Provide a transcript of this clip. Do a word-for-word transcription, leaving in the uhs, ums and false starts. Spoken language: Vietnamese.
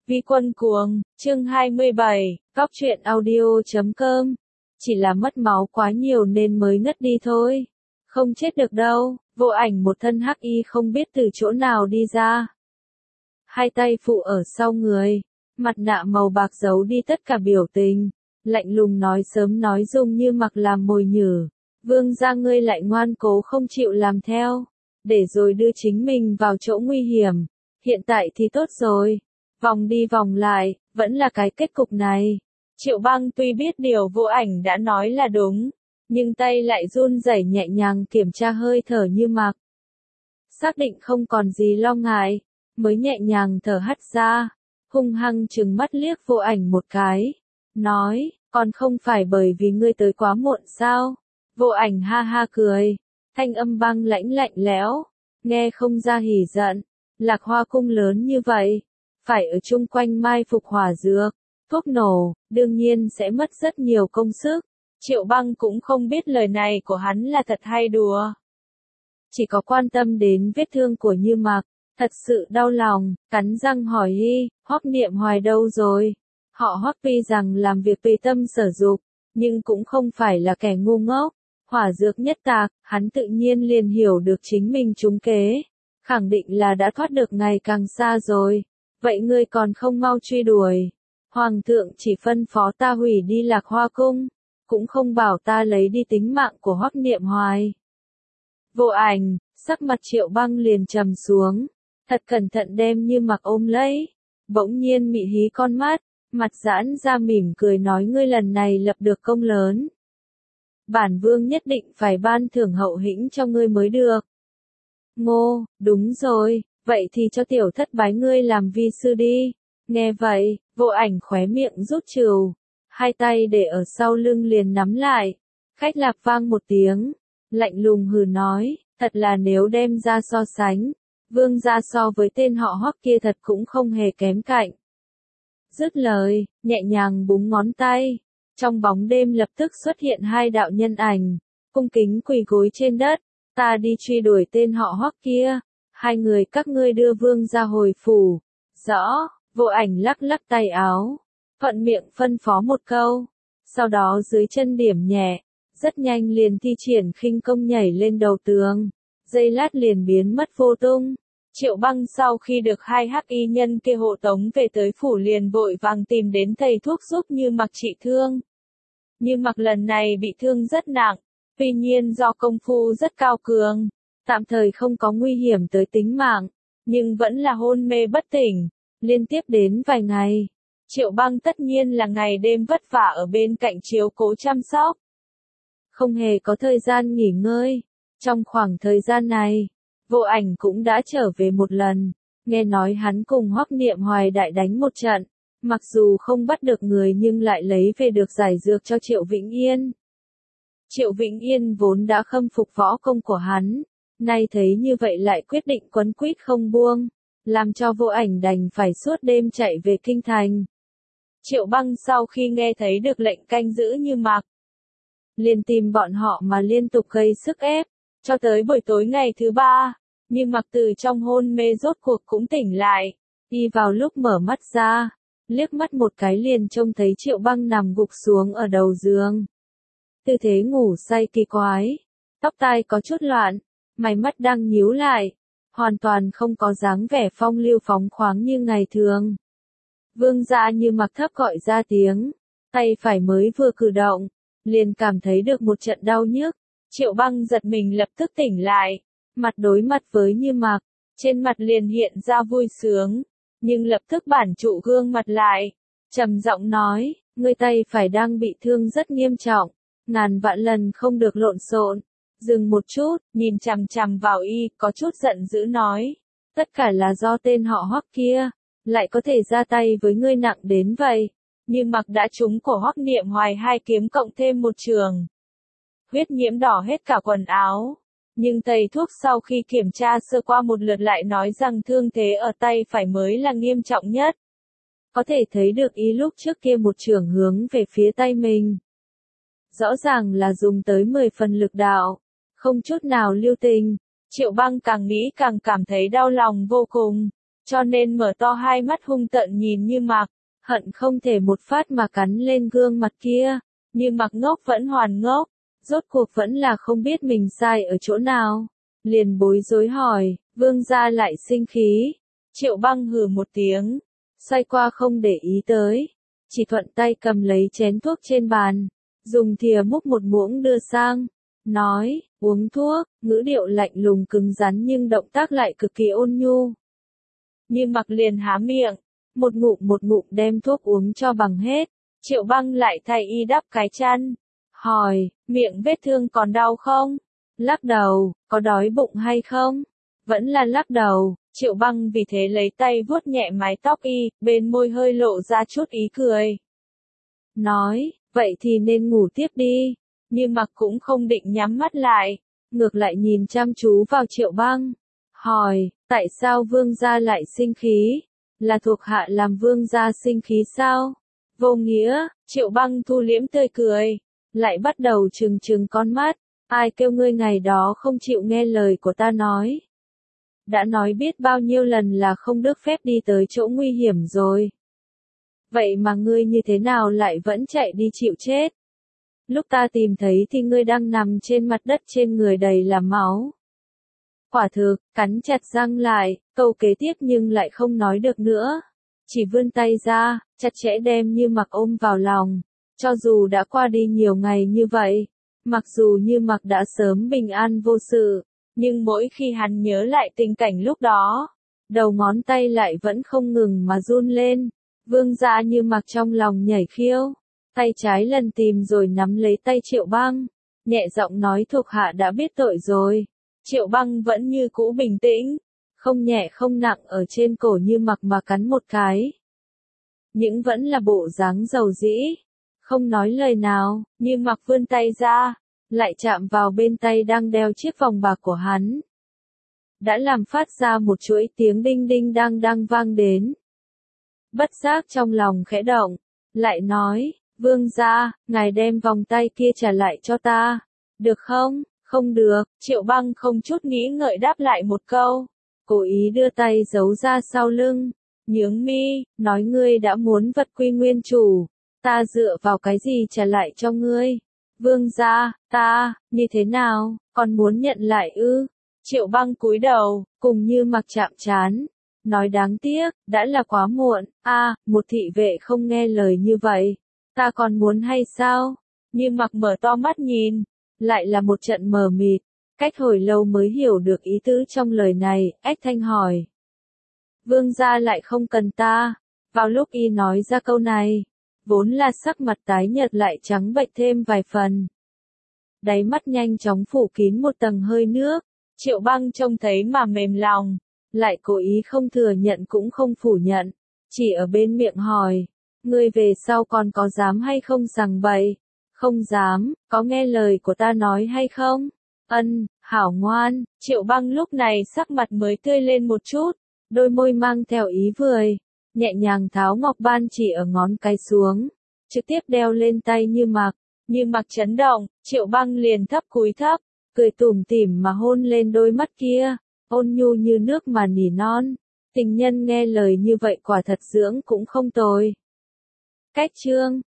Vi Quân Cuồng, chương hai mươi bảy, góc truyện audio chấm com. Chỉ là mất máu quá nhiều nên mới ngất đi thôi. Không chết được đâu. Vô Ảnh một thân hắc y không biết từ chỗ nào đi ra. Hai tay phụ ở sau người, mặt nạ màu bạc giấu đi tất cả biểu tình, lạnh lùng nói sớm nói dung như mặc làm mồi nhử. Vương gia ngươi lại ngoan cố không chịu làm theo, để rồi đưa chính mình vào chỗ nguy hiểm. Hiện tại thì tốt rồi. Vòng đi vòng lại, vẫn là cái kết cục này. Triệu Băng tuy biết điều Vô Ảnh đã nói là đúng, nhưng tay lại run rẩy nhẹ nhàng kiểm tra hơi thở Như Mặc. Xác định không còn gì lo ngại, mới nhẹ nhàng thở hắt ra, hung hăng trừng mắt liếc Vô Ảnh một cái, nói, còn không phải bởi vì ngươi tới quá muộn sao? Vô Ảnh ha ha cười, thanh âm băng lãnh lạnh lẽo, nghe không ra hỉ giận. Lạc Hoa cung lớn như vậy, phải ở chung quanh mai phục hỏa dược, thuốc nổ, đương nhiên sẽ mất rất nhiều công sức. Triệu Băng cũng không biết lời này của hắn là thật hay đùa. Chỉ có quan tâm đến vết thương của Như Mặc, thật sự đau lòng, cắn răng hỏi y, Hoắc Niệm Hoài đâu rồi? Họ Hoắc tuy rằng làm việc tùy tâm sở dục, nhưng cũng không phải là kẻ ngu ngốc. Hỏa dược nhất tạc, hắn tự nhiên liền hiểu được chính mình trúng kế, khẳng định là đã thoát được ngày càng xa rồi. Vậy ngươi còn không mau truy đuổi? Hoàng thượng chỉ phân phó ta hủy đi Lạc Hoa cung, cũng không bảo ta lấy đi tính mạng của Hoắc Niệm Hoài. Vô Ảnh, sắc mặt Triệu Băng liền trầm xuống, thật cẩn thận đem Như Mặc ôm lấy, bỗng nhiên mị hí con mắt, mặt giãn ra mỉm cười nói ngươi lần này lập được công lớn. Bản vương nhất định phải ban thưởng hậu hĩnh cho ngươi mới được. Ngô, đúng rồi, vậy thì cho tiểu thất bái ngươi làm vi sư đi. Nghe vậy, Vô Ảnh khóe miệng rút trừ, hai tay để ở sau lưng liền nắm lại. Khách lạc vang một tiếng, lạnh lùng hừ nói, thật là nếu đem ra so sánh, vương gia so với tên họ Hoắc kia thật cũng không hề kém cạnh. Dứt lời, nhẹ nhàng búng ngón tay, trong bóng đêm lập tức xuất hiện hai đạo nhân ảnh, cung kính quỳ gối trên đất, ta đi truy đuổi tên họ Hoắc kia, hai người các ngươi đưa vương gia hồi phủ. Rõ. Vô Ảnh lắc lắc tay áo, thuận miệng phân phó một câu, sau đó dưới chân điểm nhẹ, rất nhanh liền thi triển khinh công nhảy lên đầu tường, giây lát liền biến mất vô tung. Triệu Băng sau khi được hai hắc y nhân kia hộ tống về tới phủ liền vội vàng tìm đến thầy thuốc giúp Như Mặc trị thương. Như Mặc lần này bị thương rất nặng, tuy nhiên do công phu rất cao cường, tạm thời không có nguy hiểm tới tính mạng, nhưng vẫn là hôn mê bất tỉnh. Liên tiếp đến vài ngày, Triệu Băng tất nhiên là ngày đêm vất vả ở bên cạnh chiếu cố chăm sóc. Không hề có thời gian nghỉ ngơi. Trong khoảng thời gian này, Vô Ảnh cũng đã trở về một lần, nghe nói hắn cùng Hoắc Niệm Hoài đại đánh một trận, mặc dù không bắt được người nhưng lại lấy về được giải dược cho Triệu Vĩnh Yên. Triệu Vĩnh Yên vốn đã khâm phục võ công của hắn, nay thấy như vậy lại quyết định quấn quýt không buông, làm cho Vô Ảnh đành phải suốt đêm chạy về kinh thành. Triệu Băng sau khi nghe thấy được lệnh canh giữ Như Mặc, liền tìm bọn họ mà liên tục gây sức ép, cho tới buổi tối ngày thứ ba, Như Mặc từ trong hôn mê rốt cuộc cũng tỉnh lại, đi vào lúc mở mắt ra, liếc mắt một cái liền trông thấy Triệu Băng nằm gục xuống ở đầu giường. Tư thế ngủ say kỳ quái, tóc tai có chút loạn, mày mắt đang nhíu lại, hoàn toàn không có dáng vẻ phong lưu phóng khoáng như ngày thường. Vương gia Như Mặc thấp gọi ra tiếng, tay phải mới vừa cử động, liền cảm thấy được một trận đau nhức. Triệu Băng giật mình lập tức tỉnh lại, mặt đối mặt với Như Mặc, trên mặt liền hiện ra vui sướng, nhưng lập tức bản trụ gương mặt lại, trầm giọng nói, ngươi tay phải đang bị thương rất nghiêm trọng, ngàn vạn lần không được lộn xộn. Dừng một chút, nhìn chằm chằm vào y, có chút giận dữ nói, tất cả là do tên họ Hoắc kia, lại có thể ra tay với ngươi nặng đến vậy. Như Mặc đã trúng cổ Hoắc Niệm Hoài hai kiếm cộng thêm một trường, huyết nhiễm đỏ hết cả quần áo, nhưng thầy thuốc sau khi kiểm tra sơ qua một lượt lại nói rằng thương thế ở tay phải mới là nghiêm trọng nhất. Có thể thấy được ý lúc trước kia một trường hướng về phía tay mình, rõ ràng là dùng tới mười phần lực đạo, không chút nào lưu tình. Triệu Băng càng nghĩ càng cảm thấy đau lòng vô cùng. cho nên mở to hai mắt hung tợn nhìn Như Mặc, hận không thể một phát mà cắn lên gương mặt kia. Như Mặc ngốc vẫn hoàn ngốc, rốt cuộc vẫn là không biết mình sai ở chỗ nào, liền bối rối hỏi, Vương gia lại sinh khí. Triệu Băng hừ một tiếng, xoay qua không để ý tới, chỉ thuận tay cầm lấy chén thuốc trên bàn, dùng thìa múc một muỗng đưa sang, nói, uống thuốc, ngữ điệu lạnh lùng cứng rắn nhưng động tác lại cực kỳ ôn nhu. Như Mặc liền há miệng, một ngụm một ngụm đem thuốc uống cho bằng hết. Triệu Băng lại thay y đắp cái chăn, hỏi, miệng vết thương còn đau không? Lắc đầu, có đói bụng hay không? Vẫn là lắc đầu. Triệu Băng vì thế lấy tay vuốt nhẹ mái tóc y, bên môi hơi lộ ra chút ý cười. Nói, vậy thì nên ngủ tiếp đi. Như Mặc cũng không định nhắm mắt lại, ngược lại nhìn chăm chú vào Triệu Băng, hỏi, tại sao vương gia lại sinh khí? Là thuộc hạ làm vương gia sinh khí sao? Vô nghĩa. Triệu Băng thu liễm tươi cười, lại bắt đầu trừng trừng con mắt, ai kêu ngươi ngày đó không chịu nghe lời của ta nói. Đã nói biết bao nhiêu lần là không được phép đi tới chỗ nguy hiểm rồi. Vậy mà ngươi như thế nào lại vẫn chạy đi chịu chết? Lúc ta tìm thấy thì ngươi đang nằm trên mặt đất, trên người đầy là máu. Quả thực, cắn chặt răng lại, câu kế tiếp nhưng lại không nói được nữa. Chỉ vươn tay ra, chặt chẽ đem Như Mặc ôm vào lòng. Cho dù đã qua đi nhiều ngày như vậy, mặc dù Như Mặc đã sớm bình an vô sự, nhưng mỗi khi hắn nhớ lại tình cảnh lúc đó, đầu ngón tay lại vẫn không ngừng mà run lên. Vương gia Như Mặc trong lòng nhảy khiêu, tay trái lần tìm rồi nắm lấy tay Triệu Băng, nhẹ giọng nói thuộc hạ đã biết tội rồi. Triệu Băng vẫn như cũ bình tĩnh, không nhẹ không nặng ở trên cổ Như Mặc mà cắn một cái. Những vẫn là bộ dáng dầu dĩ, không nói lời nào. Như Mặc vươn tay ra, lại chạm vào bên tay đang đeo chiếc vòng bạc của hắn. Đã làm phát ra một chuỗi tiếng đinh đinh đang đang vang đến. Bất giác trong lòng khẽ động, lại nói, vương gia, ngài đem vòng tay kia trả lại cho ta, được không? Không được. Triệu Băng không chút nghĩ ngợi đáp lại một câu, cố ý đưa tay giấu ra sau lưng, nhướng mi, nói ngươi đã muốn vật quy nguyên chủ, ta dựa vào cái gì trả lại cho ngươi? Vương gia, ta, như thế nào, còn muốn nhận lại ư? Triệu Băng cúi đầu, cùng Như Mặc chạm trán, nói đáng tiếc, đã là quá muộn. A, à, một thị vệ không nghe lời như vậy, ta còn muốn hay sao? Như Mặc mở to mắt nhìn, lại là một trận mờ mịt, cách hồi lâu mới hiểu được ý tứ trong lời này, ách thanh hỏi. Vương gia lại không cần ta. Vào lúc y nói ra câu này, vốn là sắc mặt tái nhợt lại trắng bệch thêm vài phần. Đáy mắt nhanh chóng phủ kín một tầng hơi nước. Triệu Băng trông thấy mà mềm lòng, lại cố ý không thừa nhận cũng không phủ nhận, chỉ ở bên miệng hỏi, ngươi về sau còn có dám hay không giằng bậy? Không dám, có nghe lời của ta nói hay không? Ân, hảo ngoan. Triệu Băng lúc này sắc mặt mới tươi lên một chút, đôi môi mang theo ý cười, nhẹ nhàng tháo ngọc ban chỉ ở ngón cái xuống, trực tiếp đeo lên tay Như Mặc. Như Mặc chấn động, Triệu Băng liền thấp cúi thấp, cười tủm tỉm mà hôn lên đôi mắt kia, ôn nhu như nước mà nỉ non. Tình nhân nghe lời như vậy quả thật dưỡng cũng không tồi. Cách chương